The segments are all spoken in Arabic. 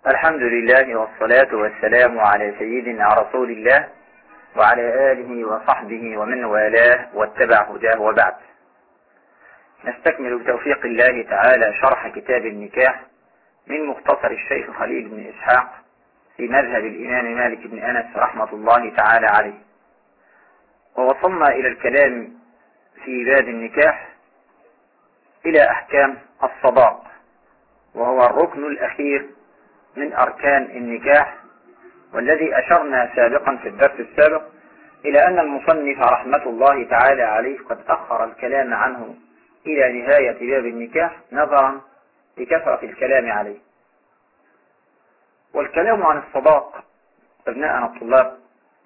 الحمد لله والصلاة والسلام على سيدنا رسول الله وعلى آله وصحبه ومن والاه واتبع هداه وبعد. نستكمل بتوفيق الله تعالى شرح كتاب النكاح من مختصر الشيخ خليل بن إسحاق في مذهب الإمام مالك بن أنس رحمة الله تعالى عليه، ووصلنا إلى الكلام في باب النكاح إلى أحكام الصداق، وهو الركن الأخير من أركان النكاح، والذي أشرنا سابقا في الدرس السابق إلى أن المصنف رحمة الله تعالى عليه قد أخر الكلام عنه إلى نهاية باب النكاح نظرا لكثرة الكلام عليه. والكلام عن الصداق أبناءنا الطلاب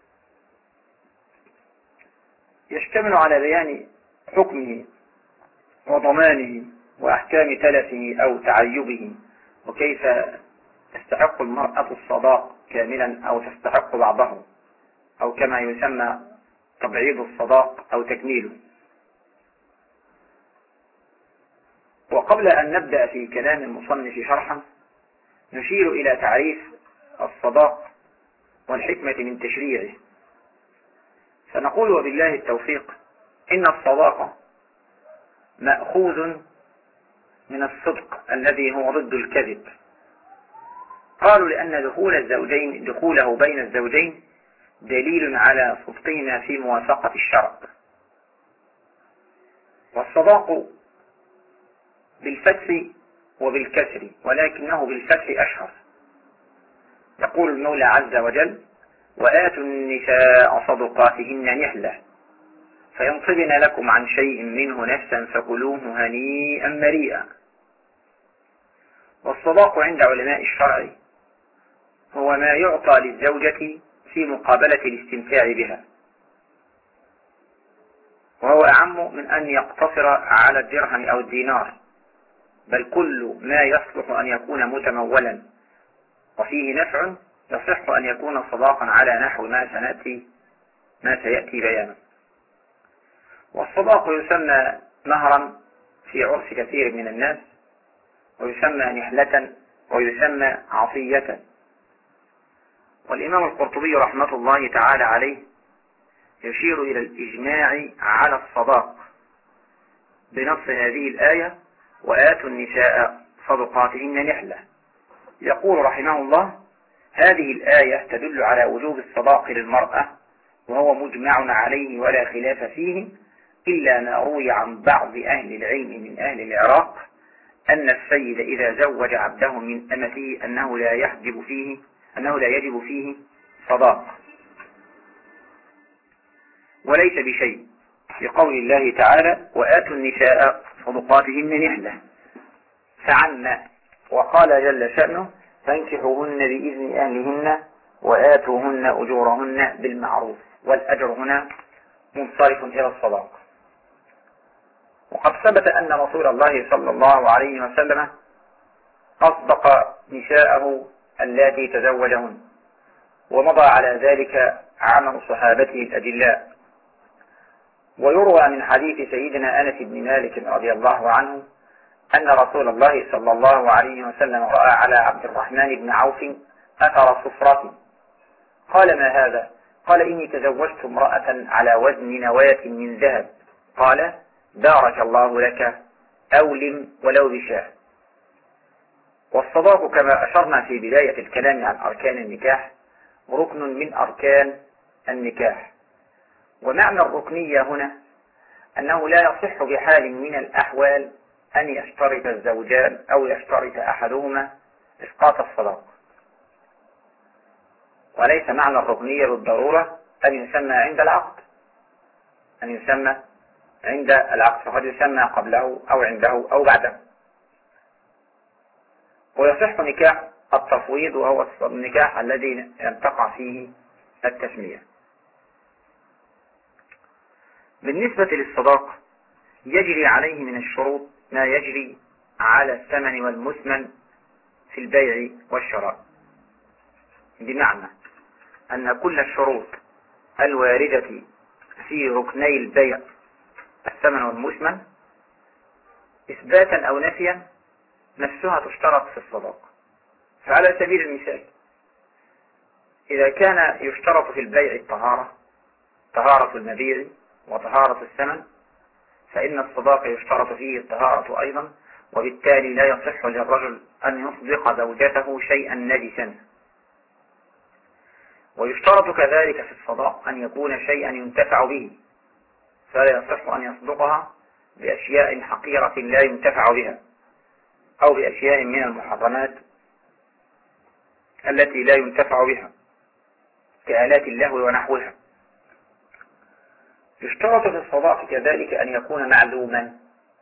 يشتمل على بيان حكمه وضمانه وأحكام تلفه أو تعيبه، وكيف تستحق المرأة الصداق كاملا أو تستحق بعضه، أو كما يسمى تبعيض الصداق أو تكميله. وقبل أن نبدأ في كلام المصنف شرحا نشير إلى تعريف الصداق والحكمة من تشريعه، فنقول وبالله التوفيق إن الصداق مأخوذ من الصدق الذي هو ضد الكذب. قالوا لأن دخوله بين الزوجين دليل على صدقهما في موافقة الشرع. والصداق بالفتح وبالكسر، ولكنه بالفتح أشهر. يقول المولى عز وجل: وآتوا النساء صدقاتهن نحلة فإن طبن لكم عن شيء منه نفسا فكلوه هنيئا مريئا. والصداق عند علماء الشرع هو ما يعطى للزوجة في مقابلة الاستمتاع بها، وهو أعم من أن يقتصر على الدرهم أو الدينار، بل كل ما يصلح أن يكون متمولا وفيه نفع يصح أن يكون صداقا على نحو ما سيأتي بيانه. والصداق يسمى مهرا في عرف كثير من الناس، ويسمى نحلة، ويسمى عطية. والإمام القرطبي رحمة الله تعالى عليه يشير إلى الإجماع على الصداق بنص هذه الآية: وآتوا النساء صدقاتهن نحلة. يقول رحمه الله: هذه الآية تدل على وجوب الصداق للمرأة، وهو مجمع عليه ولا خلاف فيه، إلا ما روي عن بعض أهل العلم من أهل العراق أن السيد إذا زوج عبده من أمته أنه لا يجب فيه صداق، وليس بشيء، في قول الله تعالى: وآتوا النساء صدقاتهن نحلة، فعنا. وقال جل شأنه: فانكحوهن بإذن أهلهن وآتوهن أجورهن بالمعروف. والأجر هنا منصرف إلى الصداق. وقد ثبت أن رسول الله صلى الله عليه وسلم أصدق نساءه اللاتي تزوجهن، ومضى على ذلك عمل صحابته الأجلاء. ويروى من حديث سيدنا أنس بن مالك رضي الله عنه أن رسول الله صلى الله عليه وسلم رأى على عبد الرحمن بن عوف أثر صفرة، قال: ما هذا؟ قال: إني تزوجت امرأة على وزن نواة من ذهب. قال: بارك الله لك، أولم ولو بشاه. والصداق كما أشرنا في بداية الكلام عن أركان النكاح ركن من أركان النكاح. ومعنى الركنية هنا أنه لا يصح بحال من الأحوال أن يشترط الزوجان أو يشترط أحدهما إسقاط الصداق. وليس معنى الركنية بالضرورة أن يسمى عند العقد، فقد يسمى قبله أو عنده أو بعده. ويصح نكاح التفويض، وهو النكاح الذي لم تقع فيه التسمية. بالنسبة للصداق يجري عليه من الشروط ما يجري على الثمن والمثمن في البيع والشراء، بمعنى أن كل الشروط الواردة في ركني البيع الثمن والمثمن إثباتا أو نفيا نفسها تشترط في الصداق. فعلى سبيل المثال إذا كان يشترط في البيع الطهارة، طهارة المبيع وطهارة الثمن، فإن الصداق يشترط فيه الطهارة أيضا، وبالتالي لا يصح للرجل أن يصدق زوجته شيئا نجسا. ويشترط كذلك في الصداق أن يكون شيئا ينتفع به، فلا يصح أن يصدقها بأشياء حقيرة لا ينتفع بها، أو بأشياء من المحرمات التي لا ينتفع بها كآلات اللهو ونحوها. يشترط في الصداق كذلك أن يكون معلوما،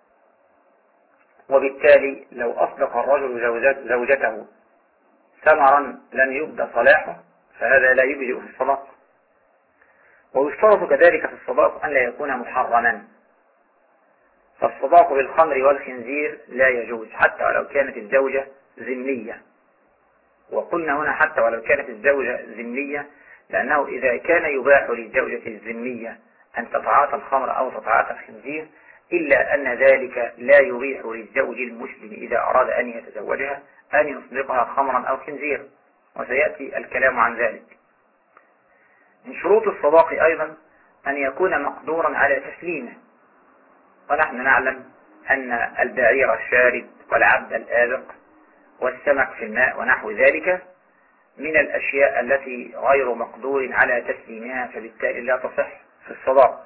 وبالتالي لو أصدق الرجل زوجته ثمرا لم يبدأ صلاحه فهذا لا يبدأ في الصداق. ويشترط كذلك في الصداق أن لا يكون محرما، فالصداق بالخمر والخنزير لا يجوز حتى ولو كانت الزوجة ذمية. وقلنا هنا حتى ولو كانت الزوجة ذمية، لأنه إذا كان يباح للزوجة الذمية أن تتعاطى الخمر أو تتعاطى الخنزير، إلا أن ذلك لا يبيح للزوج المسلم إذا أراد أن يتزوجها أن يصدقها خمرا أو خنزير، وسيأتي الكلام عن ذلك. من شروط الصداق أيضا أن يكون مقدورا على تسليمه، ونحن نعلم أن البعير الشارد والعبد الآبق والسمك في الماء ونحو ذلك من الأشياء التي غير مقدور على تسليمها، فبالتالي لا تصح في الصداق.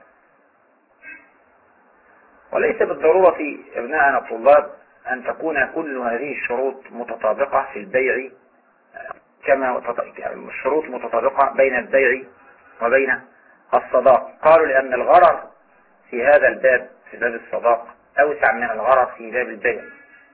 وليس بالضرورة ابناءنا الطلاب أن تكون كل هذه الشروط متطابقة في البيع، كما الشروط متطابقة بين البيع وبين الصداق. قالوا لأن الغرر في هذا الباب، في باب الصداق، أوسع من الغرر في باب البيع.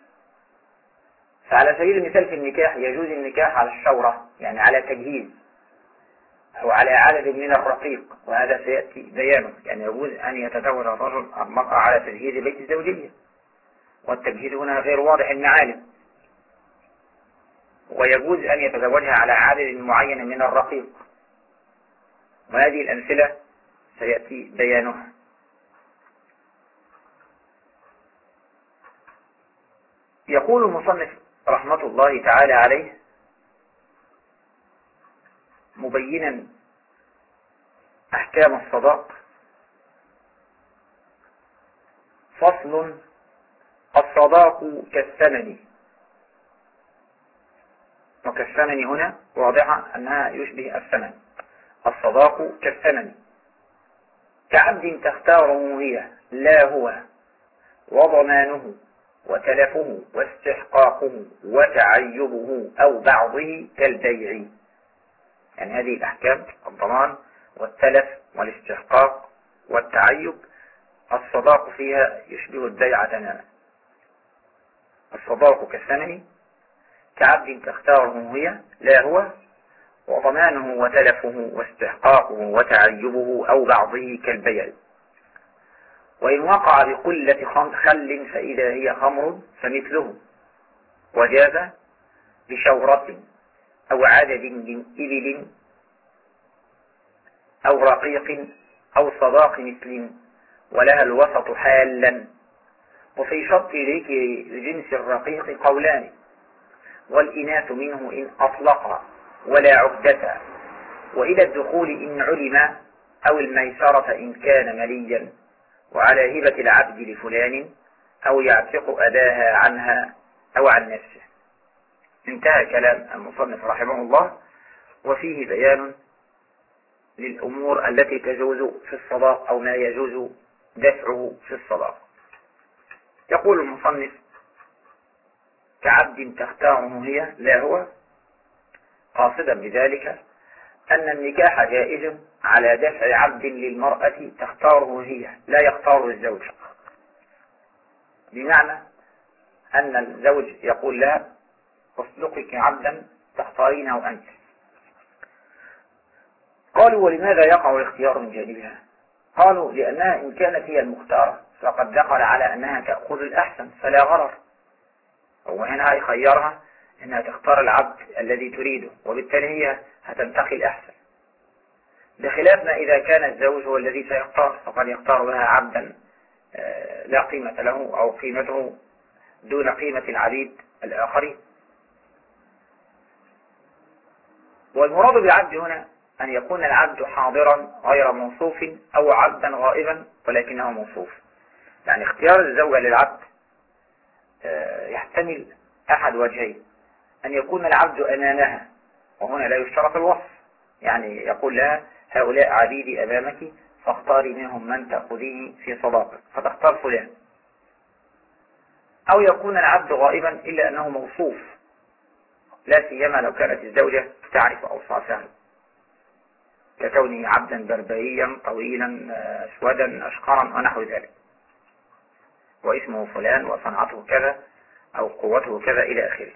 فعلى سبيل المثال في النكاح يجوز النكاح على الشورة، يعني على تجهيز أو على عدد من الرقيق، وهذا سيأتي بيانه. يعني يجوز أن يتزوج الرجل المرأة على تجهيز بيت الزوجية، والتجهيز هنا غير واضح المعالم. ويجوز أن يتزوجها على عدد معين من الرقيق، وهذه الأمثلة سيأتي بيانها. يقول المصنف رحمة الله تعالى عليه مبينا أحكام الصداق: فصل: الصداق كالثمن. وكالثمن هنا واضحة أنها يشبه الثمن. الصداق كالثمن، كعبد تختاره هي لا هو، وضمانه وتلفه واستحقاقه وتعيبه أو بعضه كالبيع. يعني هذه الأحكام: الضمان والتلف والاستحقاق والتعيب، الصداق فيها يشبه البيع تماما. الصداق كالثمن، كعبد تختاره هي لا هو، وضمانه وتلفه واستحقاقه وتعيبه أو بعضه كالبيع. وإن وقع بقلة خل فإذا هي خمر فمثله، وجاز بشورة أو عدد من إبل أو رقيق أو صداق مثل، ولها الوسط حالا. وفي شرط ذكر لجنس الرقيق قولان: والإناث منه إن أطلق ولا عقدة، وإلى الدخول إن علم، أو الميسرة إن كان مليا، وعلى هبة العبد لفلان، أو يعتق أداها عنها أو عن نفسه. انتهى كلام المصنف رحمه الله، وفيه بيان للأمور التي تجوز في الصداق أو ما يجوز دفعه في الصداق. يقول المصنف: كعبد تختاره هي لا هو، قاصدا بذلك أن النكاح جائز على دفع عبد للمرأة تختاره هي لا يختاره الزوج، بمعنى أن الزوج يقول لها: أصدقك عبدا تختارينه أنت. قالوا: ولماذا يقع الاختيار من جانبها؟ قالوا: لأنها إن كانت هي المختارة فقد دخل على أنها تأخذ الأحسن فلا غرر، وهنا يخيرها أنها تختار العبد الذي تريده، وبالتالي هي هتنتقي الأحسن، بخلاف ما إذا كان الزوج هو الذي سيختار، فقد يختار لها عبدا لا قيمة له أو قيمته دون قيمة العبيد الآخرين. والمراد بالعبد هنا أن يكون العبد حاضرا غير موصوف أو عبدا غائبا ولكنه موصوف. يعني اختيار الزوجة للعبد يحتمل أحد وجهين: أن يكون العبد أمامها، وهنا لا يشترط الوصف، يعني يقول لها هؤلاء عبيدي أمامك فاختاري منهم من تأخذيه في صداقك، فتختار فلان. أو يكون العبد غائبا إلا أنه موصوف، لا سيما لو كانت الزوجة تعرف أوصافه، ككونه عبدا بربريا طويلا أسودا أشقرا ونحو ذلك، واسمه فلان وصنعته كذا أو قوته كذا إلى آخره.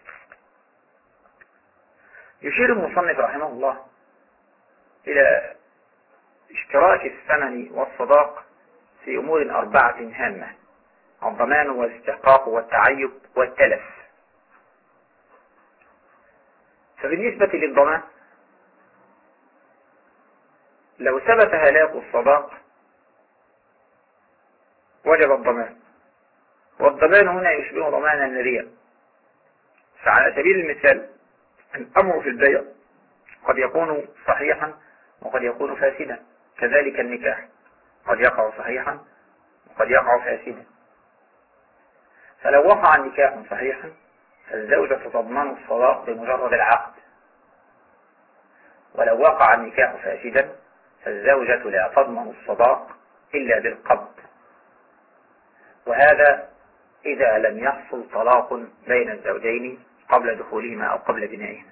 يشير المصنف رحمه الله إلى اشتراك الثمن والصداق في أمور 4 هامة: الضمان والاستحقاق والتعيب والتلف. فبالنسبة للضمان، لو ثبت هلاك الصداق وجب الضمان، والضمان هنا يشبه ضمان الريع. فعلى سبيل المثال الأمر في البيع قد يكون صحيحا وقد يكون فاسدا، كذلك النكاح قد يقع صحيحا وقد يقع فاسدا. فلو وقع النكاح صحيحا فالزوجة تضمن الصداق بمجرد العقد، ولو وقع النكاح فاسدا فالزوجة لا تضمن الصداق إلا بالقبض، وهذا إذا لم يحصل طلاق بين الزوجين قبل دخولهما أو قبل بنائهما.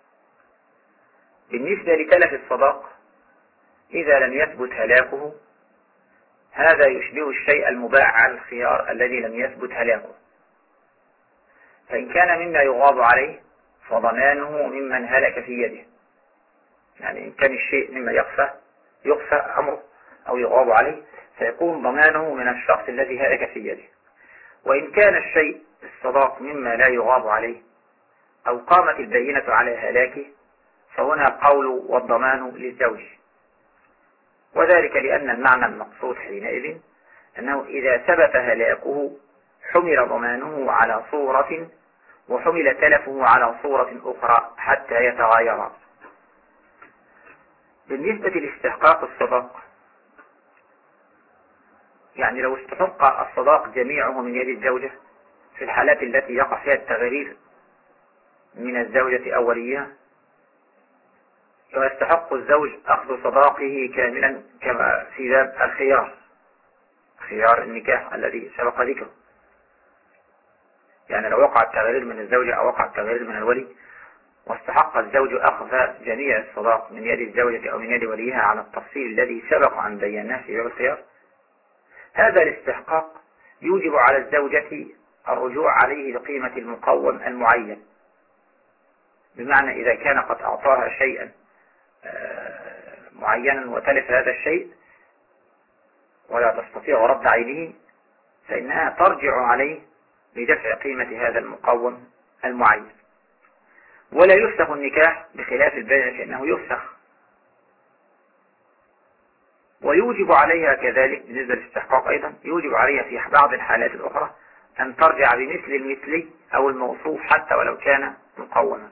بالنسبة لتلف الصداق، إذا لم يثبت هلاكه، هذا يشبه الشيء المباع على الخيار الذي لم يثبت هلاكه. فإن كان مما يغاض عليه فضمانه ممن هلك في يده، يعني إن كان الشيء مما يخفى أمره أو يغاض عليه فيكون ضمانه من الشخص الذي هلك في يده. وإن كان الشيء الصداق مما لا يغاض عليه أو قامت البينة على هلاكه فهنا القول والضمان للزوج، وذلك لأن المعنى المقصود حينئذ أنه إذا ثبت هلاكه حمل ضمانه على صورة وحمل تلفه على صورة أخرى حتى يتغايرا. بالنسبة لاستحقاق الصداق، يعني لو استحق الصداق جميعه من يد الزوجة في الحالات التي يقع فيها التغرير من الزوجة أو وليها، فيستحق الزوج أخذ صداقه كاملا كما في باب خيار النكاح الذي سبق ذكره. يعني لو وقع التغرير من الزوجة أو وقع التغرير من الولي واستحق الزوج أخذ جميع الصداق من يد الزوجة أو من يد وليها على التفصيل الذي سبق أن بيناه في باب الخيار، هذا الاستحقاق يوجب على الزوجة الرجوع عليه بقيمة المقوم المعين. بمعنى إذا كان قد أعطاها شيئا معينا وتلف هذا الشيء ولا تستطيع رد عينه، فإنها ترجع عليه بدفع قيمة هذا المقوم المعين. ولا يفسخ النكاح بخلاف البيع فإنه يفسخ. ويوجب عليها كذلك بالنسبة للاستحقاق أيضا، يوجب عليها في بعض الحالات الأخرى أن ترجع بمثل المثلي أو الموصوف حتى ولو كان مقوما.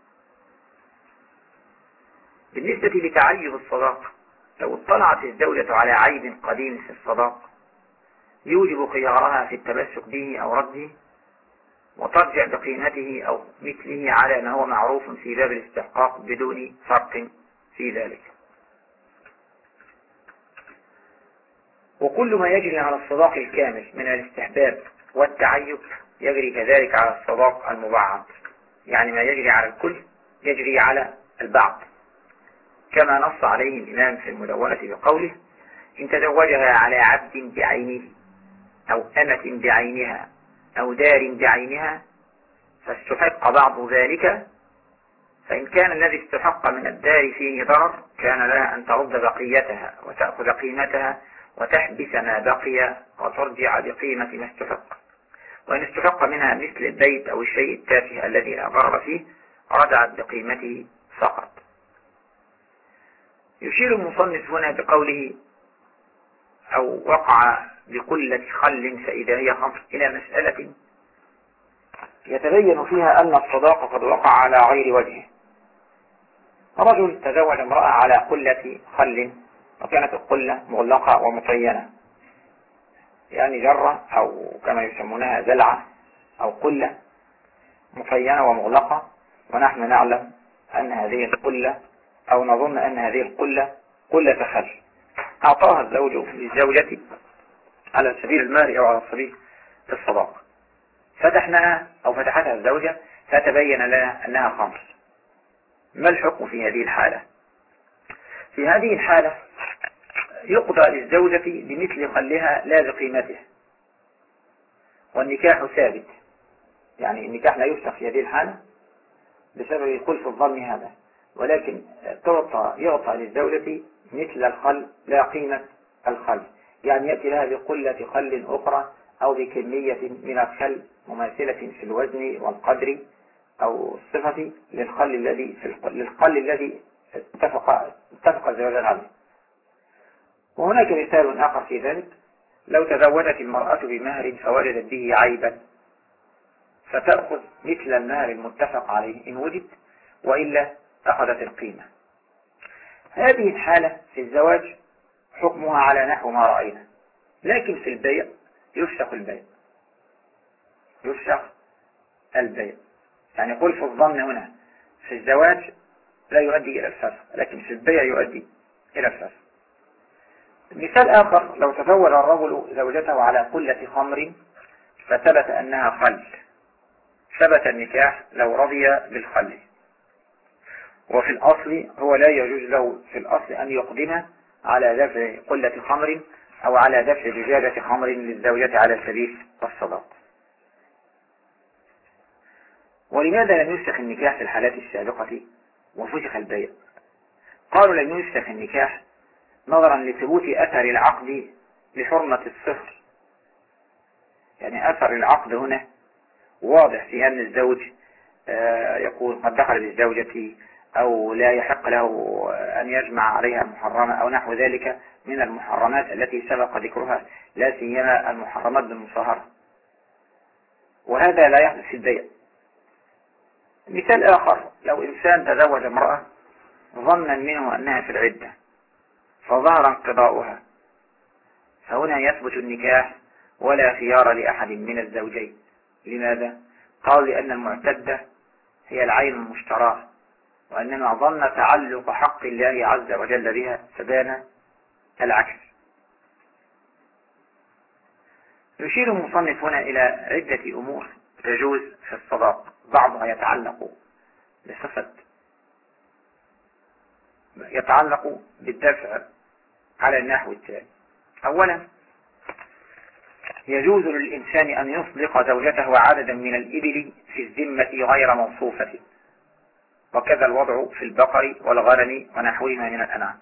بالنسبة لتعيب الصداق، لو اطلعت الزوجة على عيب قديم في الصداق يوجب خيارها في التمسك به أو رده، وترجع بقيمته أو مثله على ما هو معروف في باب الاستحقاق بدون فرق في ذلك. وكل ما يجري على الصداق الكامل من الاستحباب والتعيب يجري كذلك على الصداق المبعض، يعني ما يجري على الكل يجري على البعض، كما نص عليه الإمام في المدونة بقوله: إن تزوجها على عبد بعينه أو أمة بعينها أو دار بعينها فاستحق بعض ذلك، فإن كان الذي استحق من الدار فيه ضرر كان لها أن ترد بقيتها وتأخذ قيمتها وتحبس ما بقي وترجع بقيمة ما استحق. وإن استحق منها مثل البيت أو الشيء التافه الذي لا ضرر فيه رجعت بقيمته فقط. يشير المصنف هنا بقوله: أو وقع بقلة خل فإذا هي خمر، إلى مسألة يتبين فيها أن الصداق قد وقع على غير وجهه. رجل تزوج امرأة على قلة خل، وكانت القلة مغلقة ومطينة، يعني جرة أو كما يسمونها زلعة أو قلة مطينة ومغلقة، ونحن نعلم أن هذه القلة أو نظن أن هذه القلة قلة خل. أعطاها الزوج للزوجة على سبيل المال أو على سبيل الصداق. فتحناها أو فتحتها الزوجة فتبين لنا أنها خمر. ما الحكم في هذه الحالة؟ في هذه الحالة يقضى للزوجة بمثل خلها لا بقيمته، والنكاح ثابت، يعني النكاح لا يفسخ في هذه الحالة بسبب خلف الظن هذا، ولكن يعطى للزوجة مثل الخل لا قيمة الخل، يعني يأتي لها بقلة خل أخرى أو بكمية من الخل مماثلة في الوزن والقدر أو الصفة للخل الذي اتفق الزوجان عليه. وهناك مثال آخر في ذلك: لو تزوجت المرأة بمهر فوجدت به عيبا فتأخذ مثل المهر المتفق عليه إن وجد، وإلا أخذت القيمة. هذه الحالة في الزواج حكمها على نحو ما رأينا، لكن في البيع يفسخ البيع. يعني خلف الظن هنا في الزواج لا يؤدي إلى الفسخ، لكن في البيع يؤدي إلى الفسخ. مثال آخر: لو تزوج الرجل زوجته على قلة خمر فثبت أنها خل، ثبت النكاح لو رضي بالخل، وفي الأصل هو لا يجوز له في الأصل أن يقدم على دفع قلة خمر أو على دفع زجاجة خمر للزوجة على سبيل الصداق. ولماذا لم يفسخ النكاح في الحالات السابقة وفسخ البيع؟ قالوا لم يفسخ النكاح نظرا لثبوت أثر العقد لحرمة الصفر، يعني أثر العقد هنا واضح في أن الزوج يقول قد دخل بالزوجة أو لا يحق له أن يجمع عليها محرمة أو نحو ذلك من المحرمات التي سبق ذكرها، لا سيما المحرمات بالمصاهرة، وهذا لا يحدث في البيع. مثال آخر: لو إنسان تزوج امرأة ظنا منه أنها في العدة فظهر انقضاؤها، فهنا يثبت النكاح ولا خيار لأحد من الزوجين. لماذا؟ قالوا لأن المعتدة هي العين المشتراه، وأنما ظن تعلق حق الله عز وجل بها فبان العكس. يشير المصنف هنا إلى عدة أمور تجوز في الصداق، بعضها يتعلق بالدفع على النحو التالي: أولا، يجوز للإنسان أن يصدق زوجته عددا من الإبل في الذمة غير موصوفة، وكذا الوضع في البقر والغنم ونحوهما من الأنعام.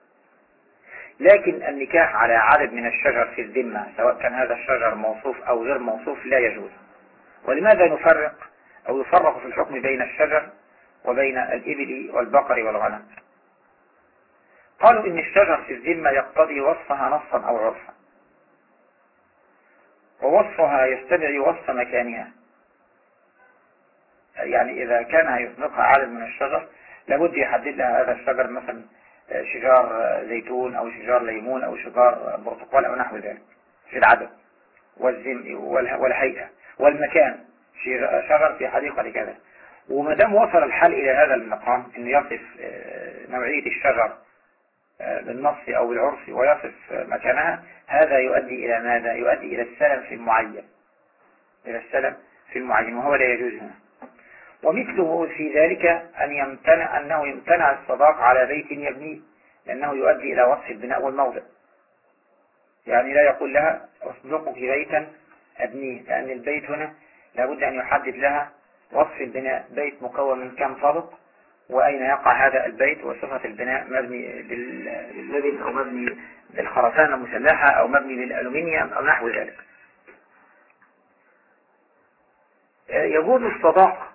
لكن النكاح على عدد من الشجر في الذمة سواء كان هذا الشجر موصوف أو غير موصوف لا يجوز. ولماذا يفرق في الحكم بين الشجر وبين الإبل والبقر والغنم؟ قالوا إن الشجر في الذمة يقتضي وصفها نصا أو عرفا، ووصفها يستدعي وصف مكانها، يعني إذا كان يصدقها عدد من الشجر لابد يحدد لها هذا الشجر مثلا شجار زيتون أو شجار ليمون أو شجار برتقال أو نحو ذلك في العدد والهيئة والمكان، شجر في حديقة كذا. وما دام وصل الحال إلى هذا المقام أن يصف نوعية الشجر بالنص أو بالعرف ويصف مكانها، هذا يؤدي إلى ماذا؟ يؤدي إلى السلم في المعين، وهو لا يجوز هنا. ومثله في ذلك أنه يمتنع الصداق على بيت يبنيه، لأنه يؤدي إلى وصف البناء والموضع، يعني لا يقول لها أصدقك بيتا أبنيه، لأن البيت هنا لابد أن يحدد لها وصف البناء، بيت مكون من كم طابق، وأين يقع هذا البيت، وصفة البناء مبني باللبن أو مبني بالخرسانة المسلحة أو مبني بالألومنيوم أو نحو ذلك. يجوز الصداق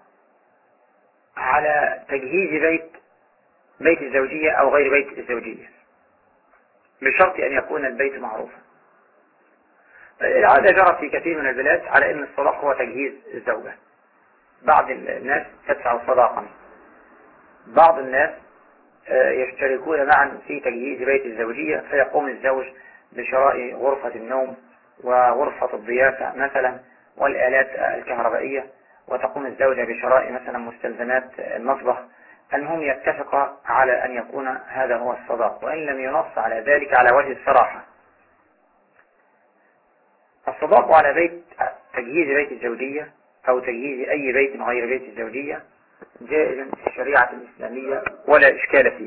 على تجهيز بيت الزوجية أو غير بيت الزوجية بشرط أن يكون البيت معروفا. العادة جرت في كثير من البلاد على أن الصداق هو تجهيز الزوجة. بعض الناس تدفع صداقا، بعض الناس يشتركون معا في تجهيز بيت الزوجية، فيقوم الزوج بشراء غرفة النوم وغرفة الضيافة مثلا والآلات الكهربائية، وتقوم الزوجة بشراء مثلا مستلزمات المطبخ. المهم يتفق على أن يكون هذا هو الصداق، وإن لم ينص على ذلك على وجه الصراحة. الصداق على تجهيز بيت الزوجية أو تجهيز أي بيت غير بيت الزوجية جائز في الشريعة الإسلامية ولا إشكال فيه.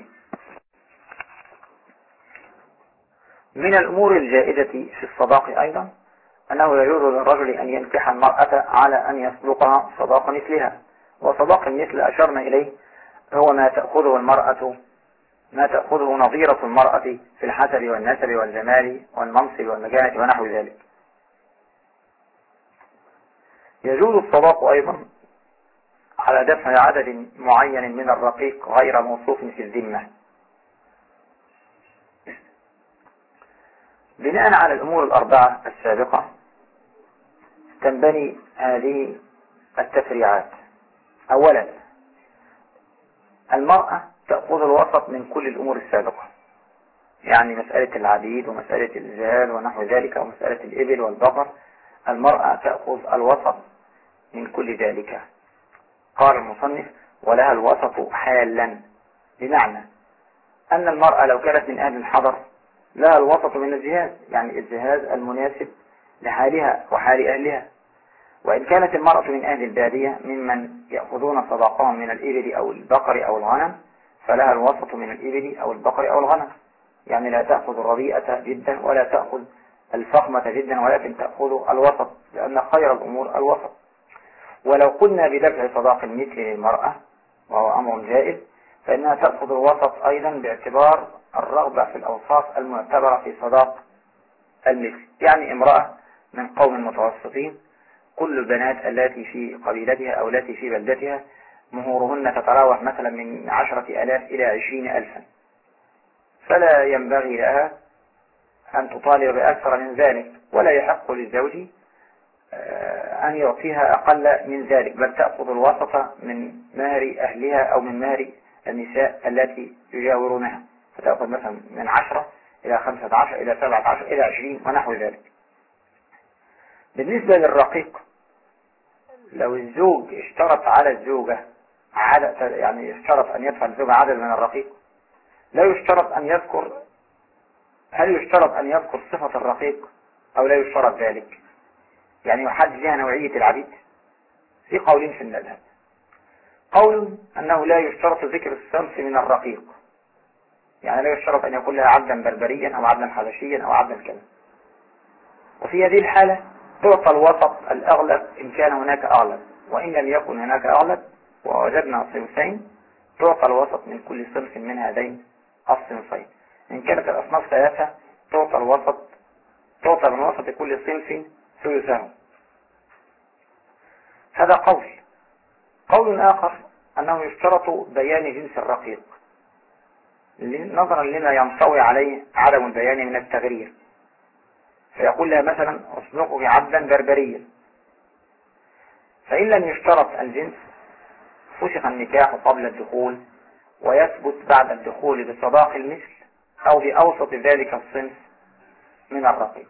من الأمور الجائزة في الصداق أيضا أنه يجوز للرجل أن ينكح المرأة على أن يصدقها صداق مثلها. وصداق المثل أشرنا إليه هو ما تأخذه نظيرة المرأة في الحسب والنسب والجمال والمنصب والمكانة ونحو ذلك. يجوز الصداق أيضا على دفع عدد معين من الرقيق غير موصوف في الذمة. بناء على الأمور الأربعة السابقة تنبني هذه التفريعات. أولا، المرأة تأخذ الوسط من كل الأمور السابقة، يعني مسألة العبيد ومسألة الجهاد ونحو ذلك ومسألة الإبل والبقر، المرأة تأخذ الوسط من كل ذلك. قال المصنف: ولها الوسط حالا، بمعنى أن المرأة لو كانت من أهل الحضر لها الوسط من الجهاز، يعني الجهاز المناسب لحالها وحال أهلها. وإن كانت المرأة من أهل البادية ممن يأخذون صداقهم من الإبل أو البقر أو الغنم، فلها الوسط من الإبل أو البقر أو الغنم، يعني لا تأخذ الرضيئة جدا ولا تأخذ الفخمة جدا، ولكن تأخذ الوسط، لأن خير الأمور الوسط. ولو قلنا بدفع صداق المثل للمرأة وهو أمر جائز، فإنها تأخذ الوسط أيضا باعتبار الرغبة في الأوصاف المعتبرة في صداق المثل. يعني امرأة من قوم متوسطين، كل البنات التي في قبيلتها أو التي في بلدتها مهورهن تتراوح مثلا من 10,000 إلى 20,000، فلا ينبغي لها أن تطالب بأكثر من ذلك، ولا يحق للزوج أن يعطيها أقل من ذلك، بل تأخذ الوسط من مهر أهلها أو من مهر النساء التي يجاورونها، فتأخذ مثلا من 10 إلى 15 إلى 17 إلى 20 ونحو ذلك. بالنسبة للرقيق، لو الزوج اشترط على الزوجة يعني اشترط أن يدفع الزوجة عدد من الرقيق، لا يشترط أن يذكر، هل يشترط أن يذكر صفة الرقيق أو لا يشترط ذلك؟ يعني يحدد لها نوعية العبيد. في قولين في المذهب: قول أنه لا يشترط ذكر الصنف من الرقيق، يعني لا يشترط أن يكون لها عبدا بربريا أو عبدا حبشيا أو عبدا كذا، وفي هذه الحالة تعطى الوسط الأغلب إن كان هناك أغلب، وإن لم يكن هناك أغلب ووجدنا صنفين تعطى الوسط من كل صنف من هذين الصنفين. إن كانت الأصناف ثلاثة تعطى من وسط كل صنف ثلثه. هذا قول. قول آخر أنه يشترط بيان جنس الرقيق نظرا لما ينطوي عليه عدم البيان من التغرير، فيقول لها مثلا: أصدقك عبدا بربريا. فإن لم يشترط الجنس فسخ النكاح قبل الدخول، ويثبت بعد الدخول بصداق المثل أو بأوسط ذلك الصنف من الرقيق.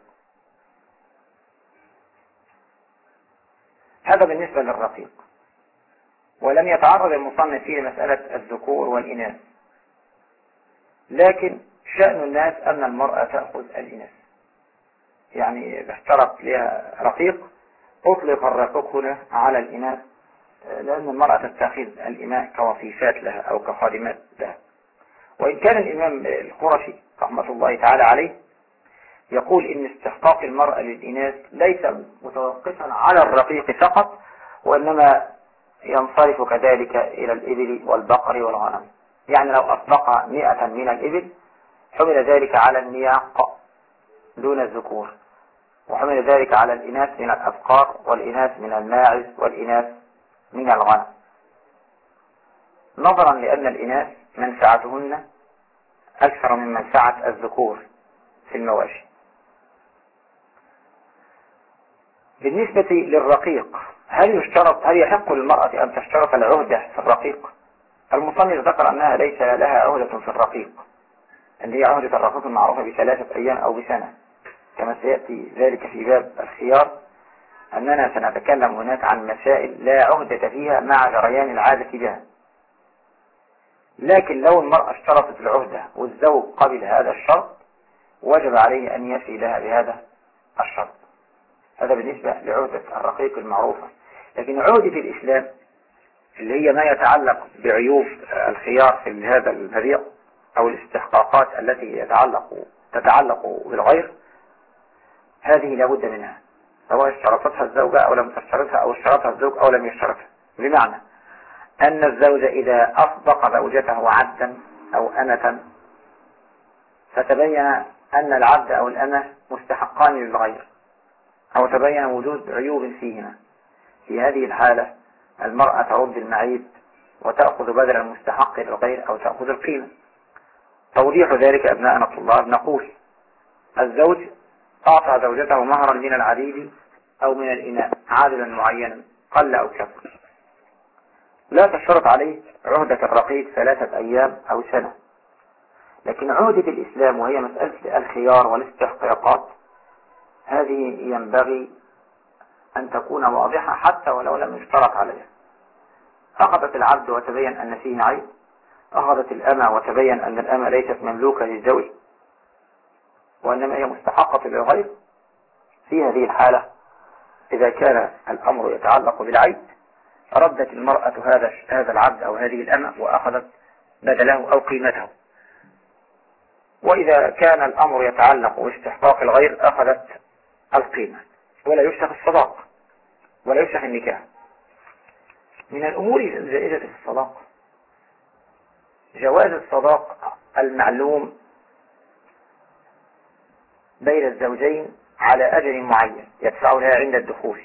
هذا بالنسبة للرقيق. ولم يتعرض المصنف فيه مسألة الذكور والإناث، لكن شأن الناس أن المرأة تأخذ الإناث، يعني اشترط لها رقيق أطلق الرقيق هنا على الإناث، لأن المرأة تتخذ الإماء كوصيفات لها أو كخادمات لها. وإن كان الإمام القرشي رحمة الله تعالى عليه يقول إن استحقاق المرأة للإناث ليس متوقفا على الرقيق فقط، وإنما ينصرف كذلك إلى الإبل والبقر والغنم. يعني لو أطلق 100 من الإبل حمل ذلك على النياق دون الذكور، وحمل ذلك على الإناث من الأبقار والإناث من الماعز والإناث من الغنم، نظرا لأن الإناث منفعتهن أكثر من منفعة الذكور في المواشي. بالنسبة للرقيق، هل يحق للمرأة أن تشترط العهدة في الرقيق؟ المصنف ذكر أنها ليس لها عهدة في الرقيق، اللي هي عهدة الرقيق المعروفة ب3 أيام أو بسنة، كما سيأتي ذلك في باب الخيار، أننا سنتكلم هناك عن مسائل لا عهدة فيها مع جريان العادة بها. لكن لو المرأة اشترطت العهدة والزوج قبل هذا الشرط وجب عليه أن يفي لها بهذا الشرط. هذا بالنسبة لعهدة الرقيق المعروفة. لكن عهدة الإسلام اللي هي ما يتعلق بعيوب الخيار في هذا الفريق أو الاستحقاقات التي تتعلق بالغير، هذه لابد منها، سواء اشترطتها الزوجة أو لم تشترطها، أو اشترطها الزوج أو لم يشترطها. بمعنى أن الزوج إذا أصدق زوجته عبدا أو أمة فتبين أن العبد أو الأمة مستحقان للغير، أو تبين وجود عيوب فيهما، في هذه الحالة المرأة ترد المعيب وتأخذ بدل المستحق للغير أو تأخذ القيمة. توضيح ذلك أبناءنا الطلاب نقول: الزوج أعطى زوجته مهرا من العبيد أو من الإناء عادلا معينا قل أو كثر، لا تشترط عليه عهدة الرقيق 3 أيام أو سنة. لكن عهدة الإسلام وهي مسألة الخيار والاستحقاقات هذه ينبغي أن تكون واضحة حتى ولو لم يشترط عليها. أخذت العبد وتبين أن فيه عيب، أخذت الأمة وتبين أن الأمة ليست مملوكة للزوج وإنما هي مستحقة للغير، في هذه الحالة إذا كان الأمر يتعلق بالعيب ردت المرأة هذا العبد أو هذه الأمة وأخذت بدله أو قيمته. وإذا كان الأمر يتعلق باستحقاق الغير أخذت القيمة، ولا يفسخ الصداق ولا يفسخ النكاح. من الأمور الجائزة في الصداق جواز الصداق المعلوم بين الزوجين على أجل معين يدفع لها عند الدخول،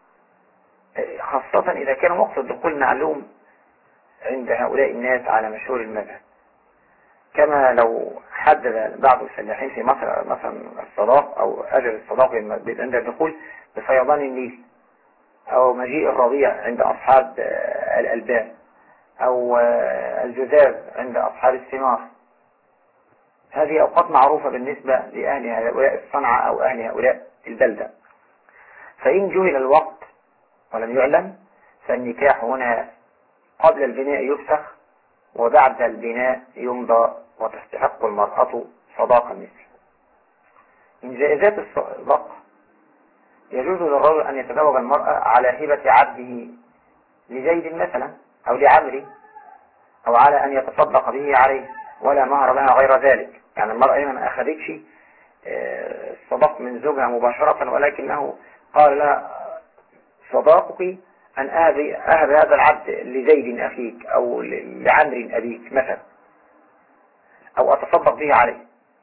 خاصة إذا كان وقت الدخول معلوم عند هؤلاء الناس على مشهور المذهب، كما لو حدد بعض الفلاحين في مصر مثلا الصداق أو أجل الصداق عند الدخول بفيضان النيل، أو مجيء الربيع عند أصحاب الألبان، أو الجذاذ عند أصحاب الثمار. هذه أوقات معروفة بالنسبة لأهل هؤلاء الصنعة أو أهل هؤلاء البلدة. فإن جهل الوقت ولم يعلم فالنكاح هنا قبل البناء يفسخ وبعد البناء يمضى وتستحق المرأة صداق النساء. من جائزات الصداق يجوز للرجل أن يتزوج المرأة على هبة عبده لزيد مثلا أو لعمري، أو على أن يتصدق به عليه ولا مهر لها غير ذلك. يعني المرأة ما أخذتش الصداق من زوجها مباشرة، ولكنه قال لها صداقك أن أهب هذا العبد لزيد أخيك أو لعمر أبيك مثلا، أو أتصدق به عليه.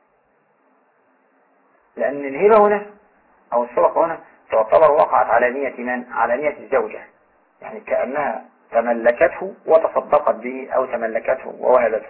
لأن الهبة هنا أو الصدقة هنا تعتبر وقعت على نية من؟ على نية الزوجة، يعني كأنها تملكته وتصدقت به أو تملكته ووهبته.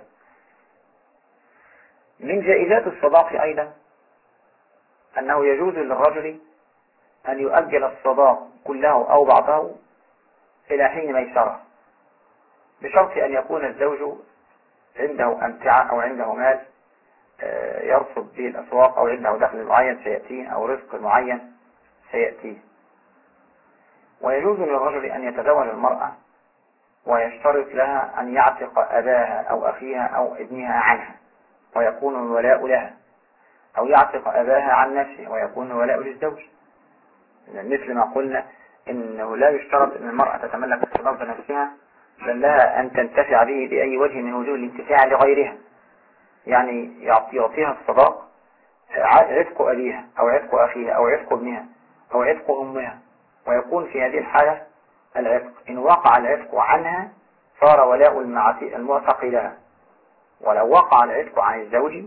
من جائزات الصداق أيضا أنه يجوز للرجل أن يؤجل الصداق كله أو بعضه إلى حين ميسرة، بشرط أن يكون الزوج عنده أمتعة أو عنده مال يرصد به الأسواق، أو عنده دخل معين سيأتيه أو رزق معين سيأتيه. ويجوز للرجل أن يتزوج المرأة ويشترط لها أن يعتق أباها أو أخيها أو ابنها عنها ويكون الولاء لها، أو يعتق أباها عن نفسه ويكون الولاء للزوج. مثل ما قلنا إنه لا يشترط أن المرأة تتملك الصداق بنفسها، بل لها أن تنتفع به بأي وجه من وجوه الانتفاع لغيرها. يعني يعطيها الصداق عتق أبيها أو عتق أخيها أو عتق ابنها أو عتق أمها، ويكون في هذه الحالة العتق إن وقع العتق عنها صار ولاء المعتق لها، ولو وقع العتق عن الزوج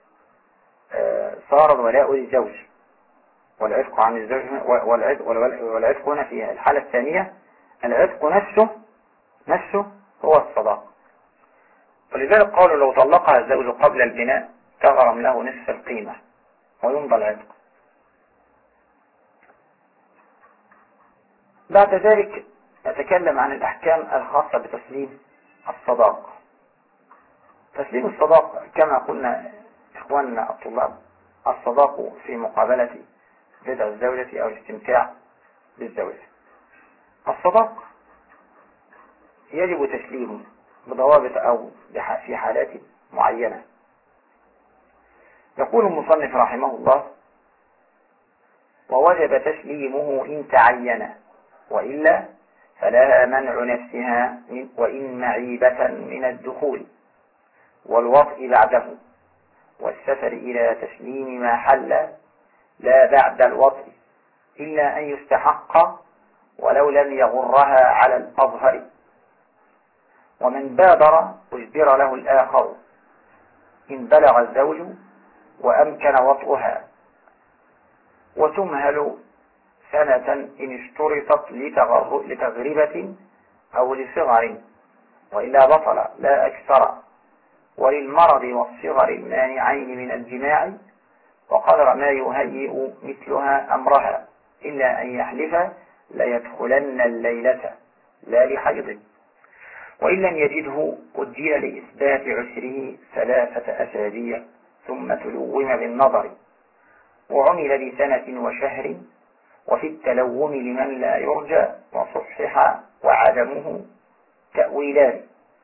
صار الولاء للزوج. والعتق عن الزوج والعتق هنا في الحالة الثانية العتق نفسه هو الصداق. ولذلك قالوا لو طلقها الزوج قبل البناء تغرم له نصف القيمة ويمضى العتق. بعد ذلك نتكلم عن الأحكام الخاصة بتسليم الصداق. تسليم الصداق كما قلنا إخواننا الطلاب، الصداق في مقابلة بدء الزوجة أو الاستمتاع بالزوجة. الصداق يجب تسليمه بضوابط أو في حالات معينة. يقول المصنف رحمه الله: ووجب تسليمه إن تعين، وإلا فلا منع نفسها وإن معيبة من الدخول والوطء بعده، والسفر إلى تسليم ما حل لا بعد الوطء، إلا أن يستحق ولو لم يغرها على الأظهر. ومن بادر أجبر له الآخر إن بلغ الزوج وأمكن وطئها، وتمهل سنة إن اشترطت لتغربة أو لصغر، وإلا بطل لا أكثر، وللمرض والصغر المانعين من الجماع وقدر ما يهيئ مثلها أمرها، إلا أن يحلف ليدخلن الليلة لا لحيض، وإن لم يجده أجل لإثبات عسره 3 أسابيع ثم تلوم بالنظر، وعمل بسنة وشهر، وفي التلوم لمن لا يرجى وصحح وعدمه تأويلان،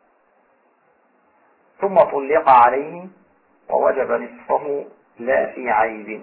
ثم طلق عليه ووجب نصفه لا في عيب.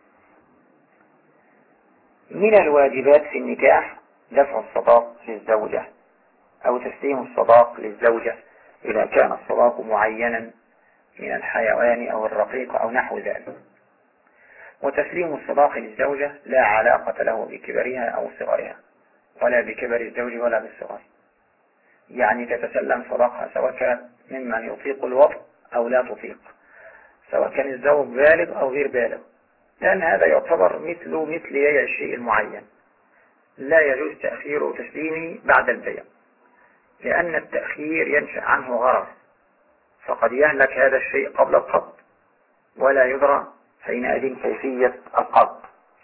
من الواجبات في النكاح دفع الصداق للزوجة أو تسليم الصداق للزوجة إذا كان الصداق معينا من الحيوان أو الرقيق أو نحو ذلك. وتسليم الصداق للزوجة لا علاقة له بكبرها أو صغرها، ولا بكبر الزوج ولا بالصغر، يعني تتسلم صداقها سواء كان ممن يطيق الوطء أو لا تطيق، سواء كان الزوج بالغ أو غير بالغ، لأن هذا يعتبر مثل يي الشيء المعين، لا يجوز تأخير تسليمه بعد البيع، لأن التأخير ينشأ عنه غرض، فقد يهلك هذا الشيء قبل القبض ولا يدرى حينئذ كيفية القبض.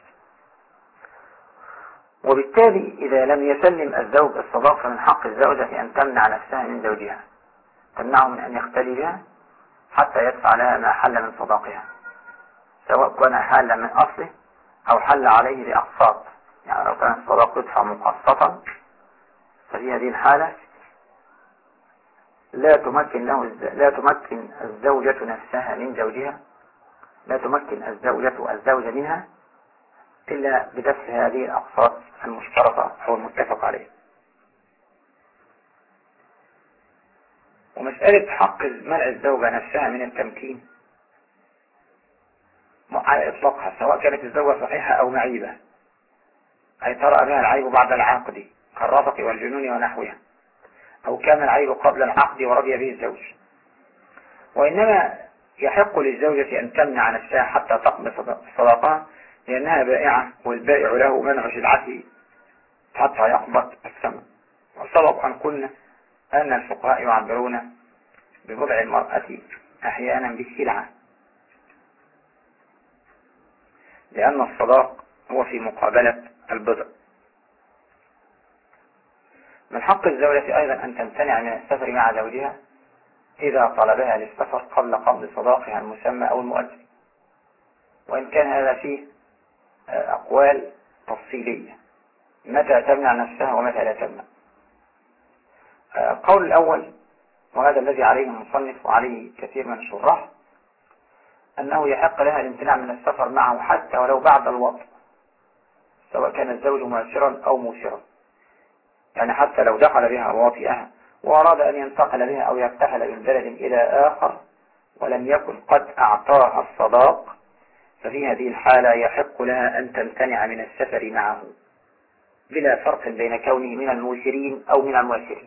وبالتالي إذا لم يسلم الزوج الصداق فمن حق الزوجة أن تمنع نفسها من زوجها، تمنعه من أن يختلي بها حتى يدفع لها ما حل من صداقها، سواء كان حالا من أصله أو حل عليه بأقساط. يعني لو كان الصداق يدفع مقسطا ففي هذه الحالة لا تمكن الزوجة نفسها من زوجها، لا تمكن الزوجة منها إلا بدفع هذه الأقساط المشترطة أو المتفق عليه. ومسألة حق منع الزوجة نفسها من التمكين على إطلاقها، سواء كانت الزوجة صحيحة أو معيبة، أي طرأ بها العيب بعد العقد كالرفق والجنون ونحوها، أو كان العيب قبل العقد ورضي به الزوج. وإنما يحق للزوجة أن تمنع نفسها حتى تقضي صداقها، لأنها بائعة والبائع له منع سلعته حتى يقبض الثمن. وسبق أن قلنا أن الفقهاء يعبرون ببضع المرأة أحيانا بالسلعة، لأن الصداق هو في مقابلة البضع. من حق الزوجة أيضا أن تمتنع من السفر مع زوجها إذا طلبها للسفر قبل قبض صداقها المسمى أو المؤجل، وإن كان هذا فيه أقوال تفصيلية متى تمنع نفسها ومتى لا تمنع. القول الأول، وهذا الذي عليه المصنف وعليه كثير من الشراح، أنه يحق لها الامتناع من السفر معه حتى ولو بعد الوطء، سواء كان الزوج معسرا أو موسرا، يعني حتى لو دخل بها واطئها وأراد أن ينتقل بها أو يرتحل من بلد إلى آخر ولم يكن قد أعطاها الصداق، ففي هذه الحالة يحق لها أن تمتنع من السفر معه بلا فرق بين كونه من الموسرين أو من المعسرين.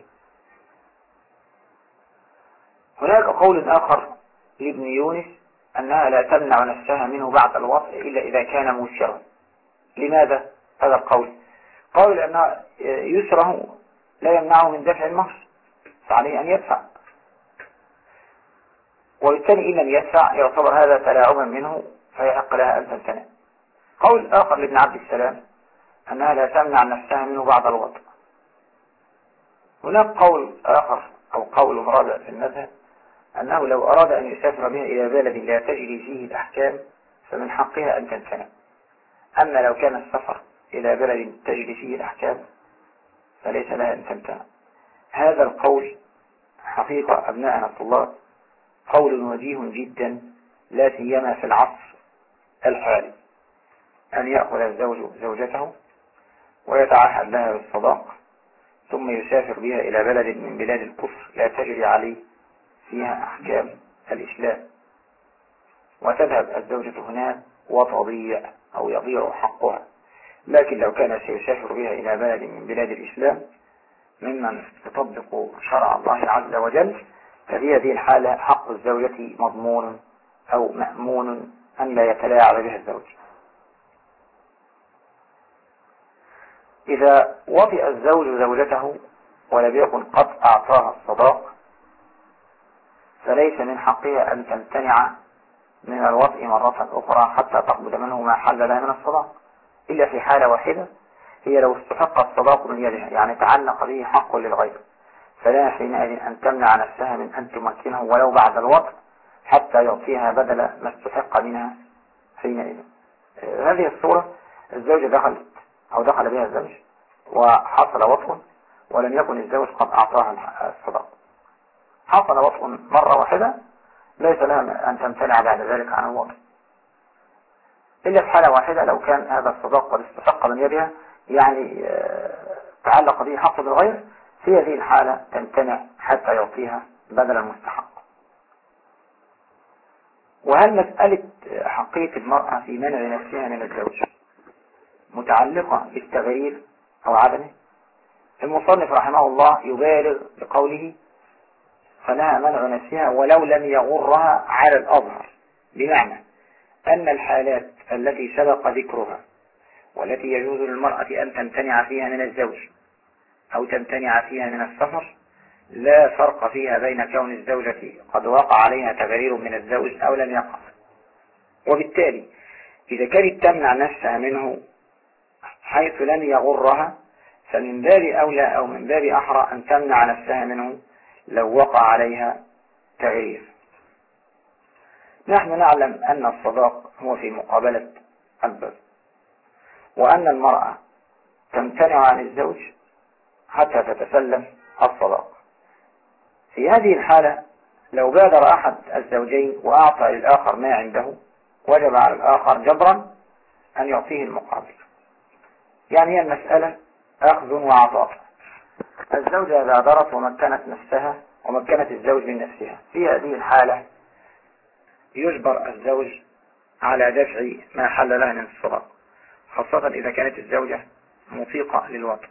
هناك قول آخر لابن يونس أنها لا تمنع نفسها منه بعد الوطء إلا إذا كان موسرا. لماذا هذا القول؟ قول لأن يسره لا يمنعه من دفع المهر، فعليه أن يدفع، وبالتالي إن لم يدفع يعتبر هذا تلاعبا منه فيحق لها أن تمتنع. قول آخر لابن عبد السلام أنها لا تمنع نفسها منه بعد الوطء. هناك قول آخر أو قول مراد في المذهب أنه لو أراد أن يسافر بها إلى بلد لا تجري فيه الأحكام فمن حقها أن تمتنع. أما لو كان السفر إلى بلد تجري فيه الأحكام فليس لها أن تمتنع. هذا القول حقيقة أبناءنا الطلاب قول وجيه جدا، لا سيما في العصر الحالي، أن يأخذ الزوج زوجته ويتعهد لها بالصداق ثم يسافر بها إلى بلد من بلاد الكفر لا تجري عليه فيها أحكام الإسلام، وتذهب الزوجة هناك وتضيع أو يضيع حقها. لكن لو كان سيسافر بها إلى بلد من بلاد الإسلام ممن يطبق شرع الله عز وجل، ففي هذه الحالة حق الزوجة مضمون أو مأمون أن لا يتلاعب بها الزوج. إذا وطئ الزوج زوجته ولم يكن قد أعطاها الصداق فليس من حقها أن تمتنع من الوطئ مرة أخرى حتى تقبل منه ما حل لها من الصداق، إلا في حالة واحدة، هي لو استحق الصداق من يدها، يعني تعلق به حق للغير، فلا حينئذ أن تمنع نفسها من أن تمكنه ولو بعد الوطئ حتى يعطيها بدل ما استحق منها حينئذ. هذه الصورة الزوجة دخل بها الزوج وحصل وطئ ولم يكن الزوج قد أعطاها الصداق، حصل وطئ مرة واحدة، ليس لها أن تمتنع بعد ذلك عن الوطئ، إلا في حالة واحدة، لو كان هذا الصداق قد استحق من يدها، يعني تعلق به حق بالغير، في هذه الحالة تمتنع حتى يعطيها بدل المستحق. وهل مسألة حقية المرأة في منع نفسها من الزوج متعلقة بالتغيير أو عدمه؟ المصنف رحمه الله يبالغ بقوله فلها منع نفسها ولو لم يغرها على الأظهر، بمعنى أن الحالات التي سبق ذكرها والتي يجوز للمرأة أن تمتنع فيها من الزوج أو تمتنع فيها من السفر لا فرق فيها بين كون الزوجة قد وقع عليها تغيير من الزوج أو لم يقع. وبالتالي إذا كانت تمنع نفسها منه حيث لم يغرها فمن باب أولى أو من باب أحرى أن تمنع نفسها منه لو وقع عليها تغيير. نحن نعلم أن الصداق هو في مقابلة البذل، وأن المرأة تمتنع عن الزوج حتى تتسلم الصداق. في هذه الحالة لو بادر أحد الزوجين وأعطى للآخر ما عنده وجب على الآخر جبرا أن يعطيه المقابل، يعني هي المسألة أخذ وعطاء. الزوجة بادرت ومكنت نفسها ومكنت الزوج من نفسها، في هذه الحالة يجبر الزوج على دفع ما حل لها من الصداق، خاصة إذا كانت الزوجة مطيقة للوطء.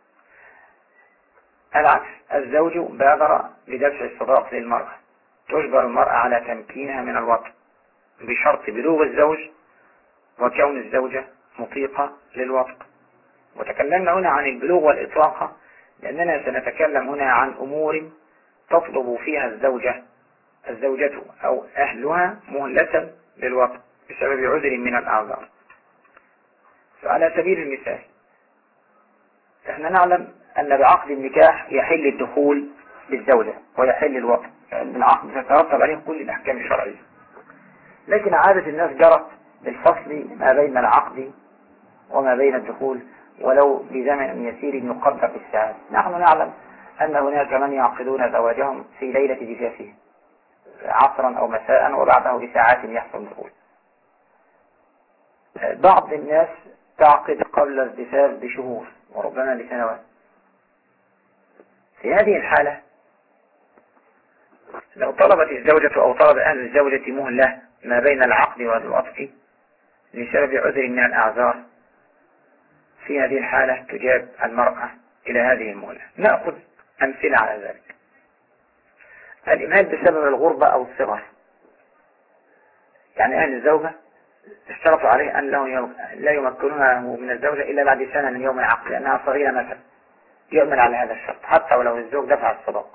العكس، الزوج بادر بدفع الصداق للمرأة، تجبر المرأة على تمكينها من الوطء بشرط بلوغ الزوج وكون الزوجة مطيقة للوطء. وتكلمنا هنا عن البلوغ والإطلاقة لأننا سنتكلم هنا عن أمور تطلب فيها الزوجة أو أهلها مهلة للوطء بسبب عذر من الأعذار. فعلى سبيل المثال احنا نعلم أن بعقد النكاح يحل الدخول للزوجة ويحل الوطء، لأن العقد يترتب عليه كل الأحكام الشرعية، لكن عادة الناس جرت بالفصل ما بين العقد وما بين الدخول ولو بزمن يسير يقدر بالساعات. نحن نعلم أن هناك من يعقدون زواجهم في ليلة زفافهم عصرا أو مساء وبعده بساعات يحصل الدخول. بعض الناس تعقد قبل الزفاف بشهور وربما بسنوات. في هذه الحالة لو طلبت الزوجة أو طلب أهل الزوجة مهلة ما بين العقد والوطء لسبب عذر من الأعذار، في هذه الحالة تجاب المرأة إلى هذه المهلة. نأخذ أمثلة على ذلك. الإمهال بسبب الغربة أو الصغر، يعني أهل الزوجة اشترطوا عليه أن لا يمكنونه من الزوجة إلا بعد سنة من يوم العقد لأنها صغيرة مثلا، يؤمن على هذا الشرط حتى ولو الزوج دفع الصداق،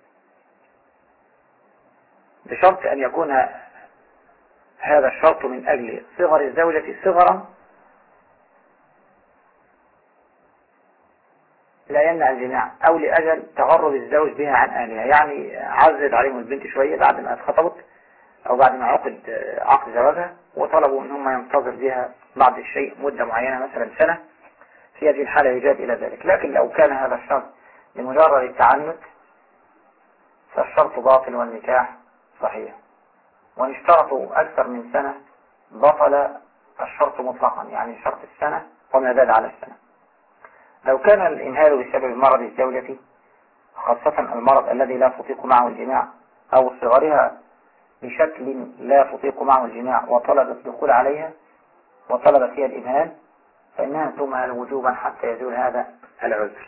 بشرط أن يكون هذا الشرط من أجل صغر الزوجة صغرا لا يمنع الجماع، أو لأجل تغرب الزوج بها عن أهلها، يعني عزز عليهم البنت شوية بعد ما اتخطبت أو بعد ما عقد زواجها، وطلبوا أن هم ينتظر بها بعض الشيء مدة معينة مثلا سنة. في هذه الحالة يجاب إلى ذلك. لكن لو كان هذا الشرط لمجرد التعنت فالشرط باطل والنكاح صحيح. وإن اشترطوا أكثر من سنة بطل الشرط مطلقا، يعني شرط السنة وما زاد على السنة. لو كان الإنهال بسبب مرض الزوجة، خاصة المرض الذي لا تطيق معه الجماع، أو صغرها بشكل لا تطيق معه الجماع وطلبت الدخول عليها وطلبت هي الإنهال، فإنها تمهل وجوبا حتى يزول هذا العذر.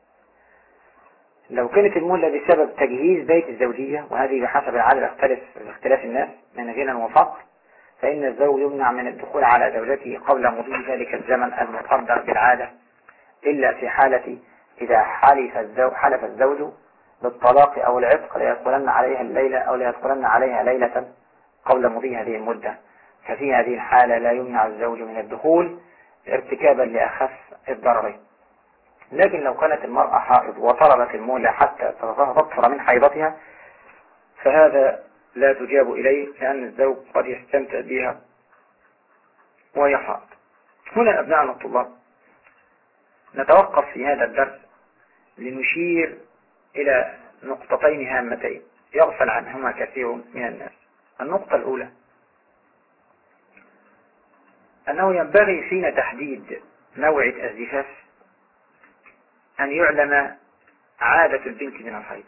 لو كانت المهلة بسبب تجهيز بيت الزوجية، وهذه بحسب العادة اختلاف الناس من غنى وفقر، فإن الزوج يمنع من الدخول على زوجته قبل مضي ذلك الزمن المقدر بالعادة، إلا في حالة إذا حلف الزوج بالطلاق أو العتق ليدخلن عليها الليلة أو ليدخلن عليها ليلة قبل مضي هذه المدة، ففي هذه الحالة لا يمنع الزوج من الدخول ارتكابا لأخف الضررين. لكن لو كانت المرأة حائض وطلبت المولى حتى تطهر من حيضتها، فهذا لا تجاب إليه، لأن الزوج قد يستمتع بها وهي حائض. هنا أبنائنا الطلاب نتوقف في هذا الدرس لنشير إلى نقطتين هامتين يغفل عنهما كثير من الناس. النقطة الأولى أنه ينبغي حين تحديد موعد الزفاف أن يعلم عادة البنت من الحيض،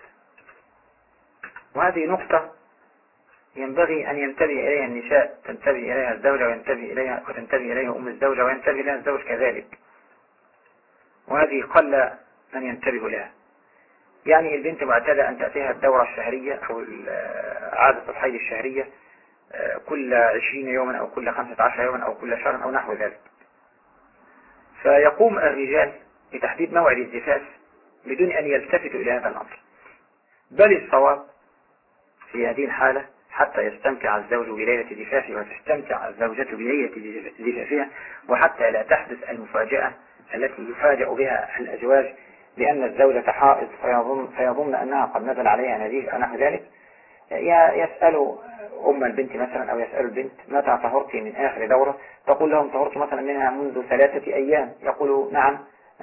وهذه نقطة ينبغي أن ينتبه إليها النساء، تنتبه إليها الزوجة وتنتبه إليها أم الزوجة وينتبه إليها الزوج كذلك، وهذه قل من ينتبه لها. يعني البنت معتادة أن تأتيها الدورة الشهرية أو عادة الحيض الشهرية كل 20 يوما أو كل 15 يوما أو كل شهر أو نحو ذلك، فيقوم الرجال بتحديد موعد الزفاف بدون أن يلتفتوا إلى هذا الأمر، بل الصواب في هذه الحالة حتى يستمتع الزوج بليلة زفافه وتستمتع الزوجة بليلة زفافها، وحتى لا تحدث المفاجأة التي يفاجأ بها الأزواج لأن الزوجة حائض فيظن أنها قد نزل عليها نزيف أو نحو ذلك. يسأل أم البنت مثلا أو يسأل البنت متى طهرت من آخر دورة، تقول لهم طهرت مثلا منها منذ 3 أيام، يقولوا نعم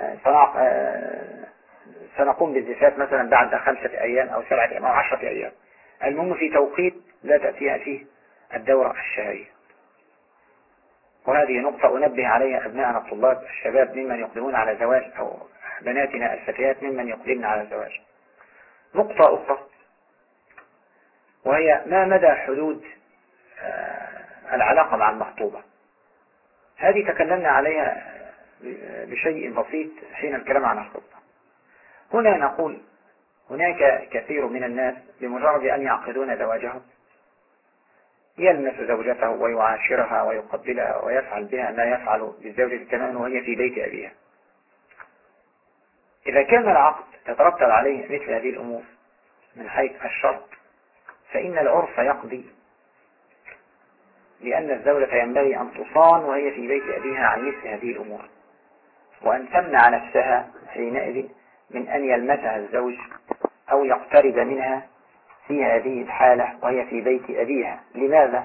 سنقوم بالزفاف مثلا بعد 5 أيام أو 7 أيام أو 10 أيام، المهم في توقيت لا تأتيها فيه الدورة الشهرية. وهذه نقطة أنبه عليها أبنائنا الطلاب الشباب ممن يقدمون على زواج أو بناتنا الفتيات ممن يقدمن على الزواج. نقطة أخرى وهي ما مدى حدود العلاقة مع المخطوبة. هذه تكلمنا عليها بشيء بسيط حين الكلام عن الخطبة. هنا نقول هناك كثير من الناس بمجرد أن يعقدون زواجهم يلمس زوجته ويعاشرها ويقبلها ويفعل بها ما يفعل بالزوجة تماما وهي في بيت أبيها. إذا كان العقد تترتب عليه مثل هذه الأمور من حيث الشرط، فإن العرف يقضي لأن الزوجة ينبغي أن تصان وهي في بيت أبيها عن مثل هذه الأمور، وأن تمنع نفسها حينئذ من أن يلمسها الزوج أو يقترب منها في هذه الحالة وهي في بيت أبيها. لماذا؟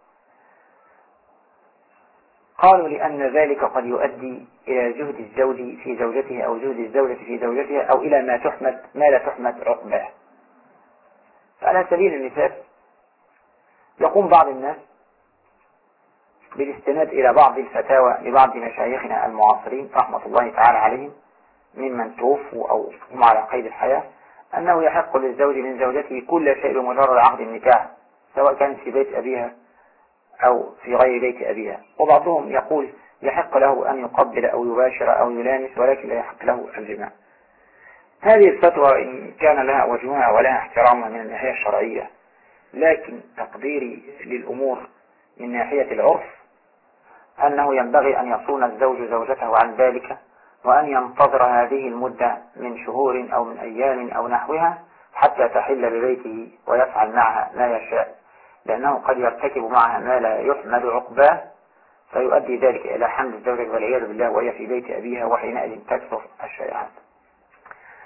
قالوا لأن ذلك قد يؤدي إلى جهد الزوج في زوجته أو جهد الزوجة في زوجتها أو إلى ما لا تحمد عقباه. فعلى سبيل المثال يقوم بعض الناس بالاستناد إلى بعض الفتاوى لبعض مشايخنا المعاصرين رحمة الله تعالى عليهم ممن توفوا أو هم على قيد الحياة، أنه يحق للزوج من زوجته كل شيء بمجرد عقد النكاح سواء كانت في بيت أبيها أو في غير بيت أبيها. وبعضهم يقول يحق له أن يقبل أو يباشر أو يلامس ولكن لا يحق له الجماع. هذه الفتوى إن كان لها وجهها ولها احترامها من الناحية الشرعية، لكن تقديري للأمور من ناحية العرف أنه ينبغي أن يصون الزوج زوجته عن ذلك وأن ينتظر هذه المدة من شهور أو من أيام أو نحوها حتى تحل ببيته ويفعل معها ما يشاء، لأنه قد يرتكب معها ما لا يحمد عقباه فيؤدي ذلك إلى حمل الزوجة والعياذ بالله وهي في بيت أبيها، وحينئذ تكثر الشائعات.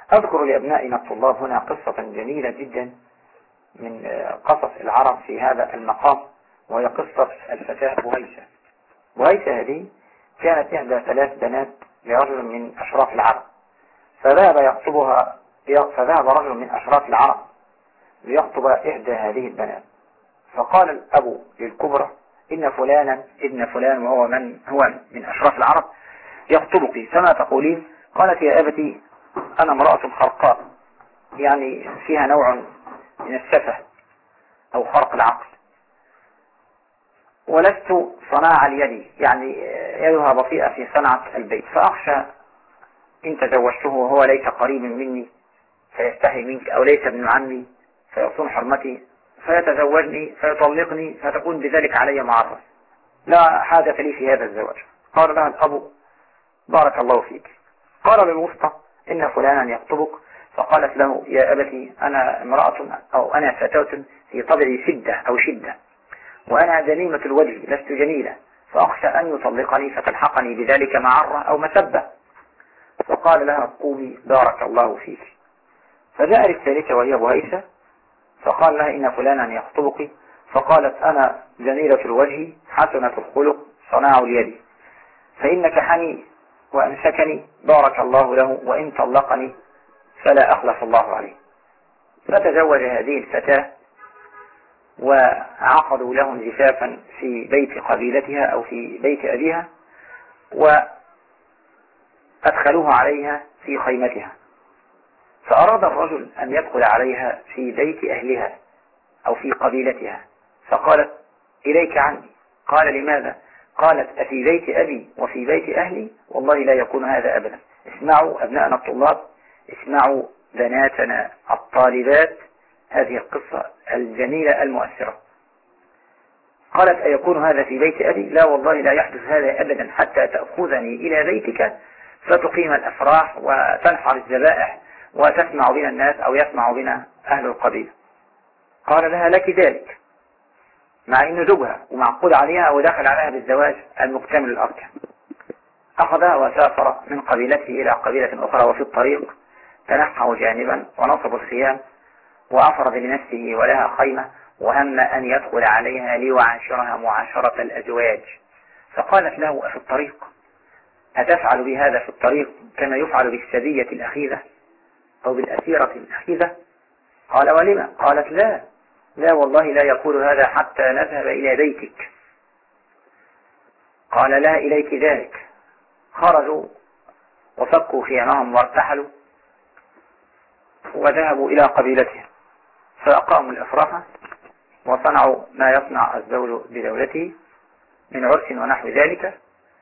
أذكر لأبنائنا الطلاب هنا قصة جميلة جدا من قصص العرب في هذا المقام، وهي قصة الفتاة بهيسة. بهيسة هذه كانت إحدى 3 بنات لرجل من أشراف العرب، فذهب رجل من أشراف العرب ليخطب إحدى هذه البنات، فقال الأب للكبرى إن فلانا ابن فلان وهو من أشراف العرب يخطبك، فما تقولين؟ قالت يا أبتي أنا امرأة خرقاء، يعني فيها نوع من السفه أو خرق العقل، ولست صناع اليد، يعني يدها بطيئة في صنعة البيت، فأخشى إن تزوجته وهو ليس قريب مني فيستحي منك، أو ليس ابن عمي فيصون حرمتي فيتزوجني فيطلقني فتكون بذلك علي معرة، لا حاجة لي في هذا الزواج. قال لها الأب بارك الله فيك. قال للوسطى إن فلانا يخطبك، فقالت له يا أبتي أنا امرأة أو أنا فتاة في طبعي شدة، وأنا جميلة الوجه لست جميلة، فأخشى أن يطلقني فتلحقني بذلك معرة أو مسبة. فقال لها قومي بارك الله فيك. فجاء الثالثة وهي بهيسة، فقال لها إن فلانا يخطبك، فقالت أنا جميلة الوجه حسنة الخلق صناع اليد، فإن نكحني وأمسكني بارك الله له، وإن طلقني فلا أخلف الله عليه. فتزوج هذه الفتاة وعقدوا لهم زفافا في بيت قبيلتها أو في بيت أبيها، وأدخلوها عليها في خيمتها. فأراد الرجل أن يدخل عليها في بيت أهلها أو في قبيلتها، فقالت إليك عني. قال لماذا؟ قالت أفي بيت أبي وفي بيت أهلي؟ والله لا يكون هذا أبدا. اسمعوا أبناءنا الطلاب، اسمعوا بناتنا الطالبات هذه القصة الجميلة المؤثرة. قالت أيكون هذا في بيت أبي؟ لا والله لا يحدث هذا أبدا حتى تأخذني إلى بيتك فتقيم الأفراح وتنحر الذبائح وتسمع بنا الناس أو يسمع بنا أهل القبيلة. قال لها لك ذلك، مع أنه زوجها ومعقود عليها ودخل عليها بالزواج المكتمل الأركان. أخذها وسافر من قبيلته إلى قبيلة أخرى، وفي الطريق تنحوا جانبا ونصب الخيام وأفرد لنفسه ولها خيمة، وهم أن يدخل عليها ليعاشرها معاشرة الأزواج. فقالت له أفي الطريق؟ أتفعل بهذا في الطريق كما يفعل بالسبية الأخيذة أو بالأسيرة الأخيذة؟ قال ولما؟ قالت لا والله لا يقول هذا حتى نذهب إلى بيتك. قال لها إليك ذلك. خرجوا وفكوا خيامهم وارتحلوا وذهبوا إلى قبيلتهم، فأقاموا الأفراح وصنعوا ما يصنع الزوج بدولته من عرس ونحو ذلك،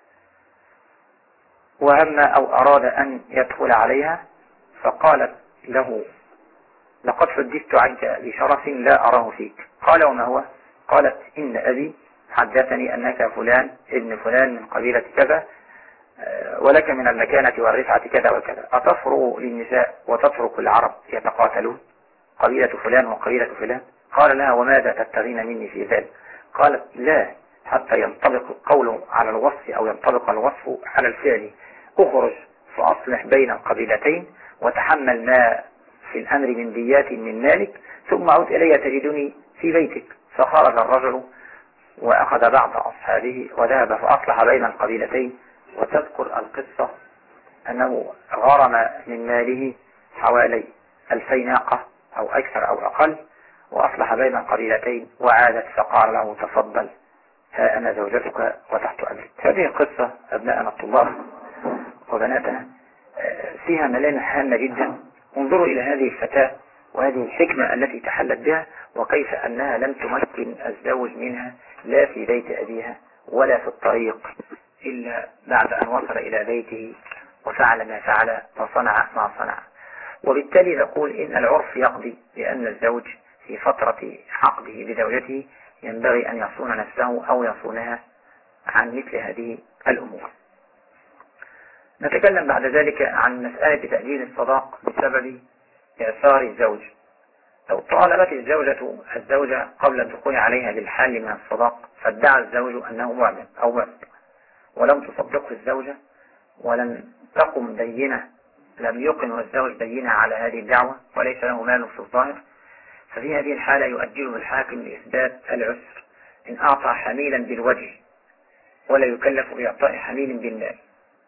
وهم أو أراد أن يدخل عليها، فقالت له لقد حدثت عنك بشرف لا أراه فيك. قال وما هو؟ قالت إن أبي حدثني أنك فلان ابن فلان من قبيلة كذا، ولك من المكانة والرفعة كذا وكذا، أتفرغ للنساء وتترك العرب يتقاتلون قبيلة فلان وقبيلة فلان؟ قال لها وماذا تبتغين مني في ذلك؟ قالت لا، حتى ينطبق القول على الوصف أو ينطبق الوصف على الفعل. أخرج فأصلح بين القبيلتين وتحمل ما في الأمر من ديات من مالك، ثم عد إلي تجدني في بيتك. فخرج الرجل وأخذ بعض أصحابه وذهب فأصلح بين القبيلتين. وتذكر القصة أنه غرم من ماله حوالي 2000 ناقة أو أكثر أو أقل، وأصلح بين القبيلتين وعادت فقال له تفضل ها أنا زوجتك وتحت أمرك. هذه القصة أبناءنا الطلاب وبناتنا فيها ملامح هامة جدا. انظروا إلى هذه الفتاة وهذه الحكمة التي تحلت بها، وكيف أنها لم تمكن الزوج منها لا في بيت أبيها ولا في الطريق إلا بعد أن وصل إلى بيته وفعل ما فعل وصنع ما صنع. وبالتالي نقول إن العرف يقضي بأن الزوج في فترة عقده بزوجته ينبغي أن يصون نفسه أو يصونها عن مثل هذه الأمور. نتكلم بعد ذلك عن مسألة تأجيل الصداق بسبب إعثار الزوج. لو طالبت الزوجة قبل الدخول عليها بالحال من الصداق، فادعى الزوج أنه معجب أو معجب، ولم تصدقه الزوجة ولم تقم بينة لم يقم الزوج بينة على هذه الدعوة وليس له مال في الظاهر، ففي هذه الحالة يؤجله الحاكم لإثبات العسر إن أعطى حميلا بالوجه، ولا يكلف بإعطاء حميل بالمال.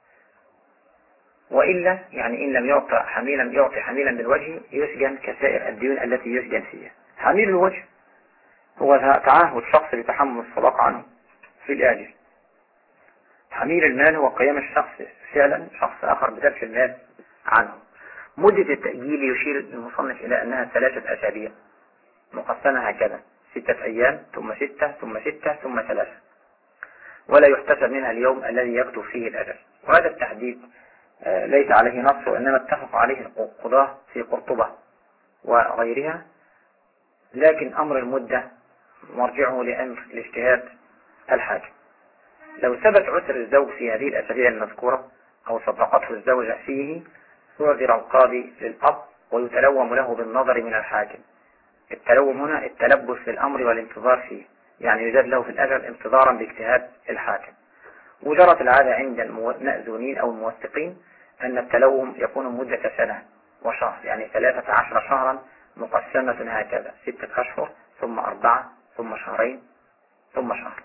وإلا يعني إن لم يعطي حميلا بالوجه يسجن كسائر الديون التي يسجن فيها. حميل الوجه هو تعهد شخص بتحمل الصداق عنه في الآجل. حميل المال هو قيام الشخص فعلا شخص آخر بدفع المال عنه. مدة التأجيل يشير المصنف إلى أنها 3 أسابيع مقسمة هكذا: 6 أيام ثم 6 ثم 6 ثم 3، ولا يحتسب منها اليوم الذي يكتب فيه الأجل. وهذا التحديد ليس عليه نص، وإنما اتفق عليه القضاة في قرطبة وغيرها، لكن أمر المدة مرجعه لأمر الاجتهاد الحاكم. لو ثبت عسر الزوج في هذه الأسابيع المذكورة أو صدقته الزوجة فيه، يعذر القاضي للأب ويتلوم له بالنظر من الحاكم. التلوم هنا التلبس في الأمر والانتظار فيه، يعني يزاد له في الأجل انتظارا باجتهاد الحاكم. وجرت العادة عند المأذونين أو الموثقين أن التلوم يكون مدة سنة وشهر، يعني 13 شهرا مقسمة هكذا: 6 أشهر ثم 4 ثم 2 شهرين ثم شهر.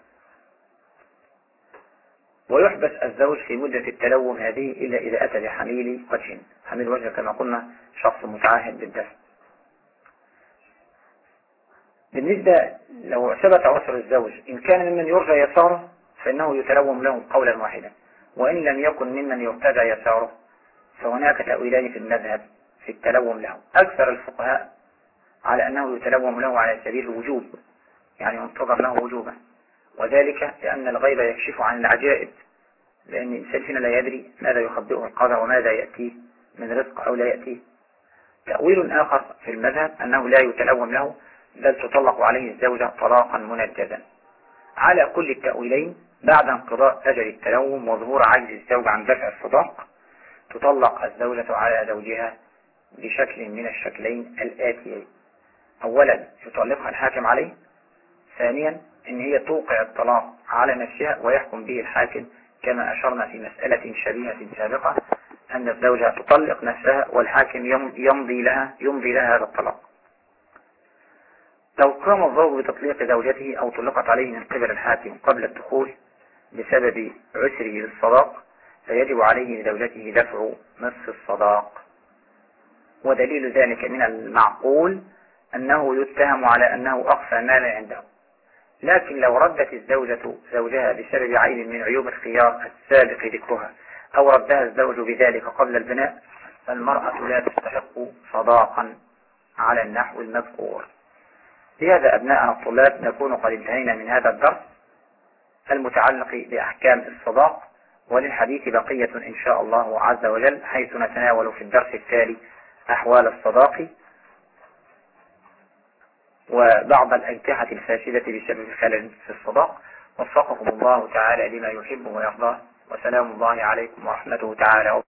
ويحبس الزوج في مدة التلوم هذه إلا إذا أتى بحميل وجه. حميل وجه كما قلنا شخص متعاهد بالدفع. بالنسبة لو ثبت عسر الزوج إن كان ممن يرجى يساره فإنه يتلوم له قولا واحدا، وإن لم يكن ممن يرتجى يساره فهناك تأويلان في المذهب في التلوم له. أكثر الفقهاء على أنه يتلوم له على سبيل الوجوب، يعني ينتظر له وجوبا، وذلك لأن الغيب يكشف عن العجائب، لأن الإنسان هنا لا يدري ماذا يخبئه القدر وماذا يأتيه من رزق أو لا يأتيه. تأويل آخر في المذهب أنه لا يتلوم له، بل تطلق عليه الزوجة طلاقا منجزا. على كل التأويلين بعد انقضاء أجل التلوم وظهور عجز الزوج عن دفع الصداق تطلق الزوجة على زوجها بشكل من الشكلين الآتيين: أولا يطلقها الحاكم عليه، ثانيا إن هي توقع الطلاق على نفسها ويحكم به الحاكم، كما أشرنا في مسألة شبيهة سابقة أن الزوجة تطلق نفسها والحاكم يمضي لها هذا الطلاق. لو قام الزوج بتطليق زوجته أو طلقت عليه من قبل الحاكم قبل الدخول بسبب عسره للصداق فيجب عليه لزوجته دفع نصف الصداق. ودليل ذلك من المعقول أنه يتهم على أنه أخفى مالا عنده. لكن لو ردت الزوجة زوجها بسبب عيب من عيوب الخيار السابق ذكرها أو ردها الزوج بذلك قبل البناء فالمرأة لا تستحق صداقا على النحو المذكور. بهذا أبناءنا الطلاب نكون قد انتهينا من هذا الدرس المتعلق بأحكام الصداق، وللحديث بقية إن شاء الله عز وجل، حيث نتناول في الدرس التالي أحوال الصداق وبعض الأنكحة الفاسدة بسبب خلل في الصداق. وفقكم الله تعالى لما يحب ويرضاه، وسلام الله عليكم ورحمته تعالى.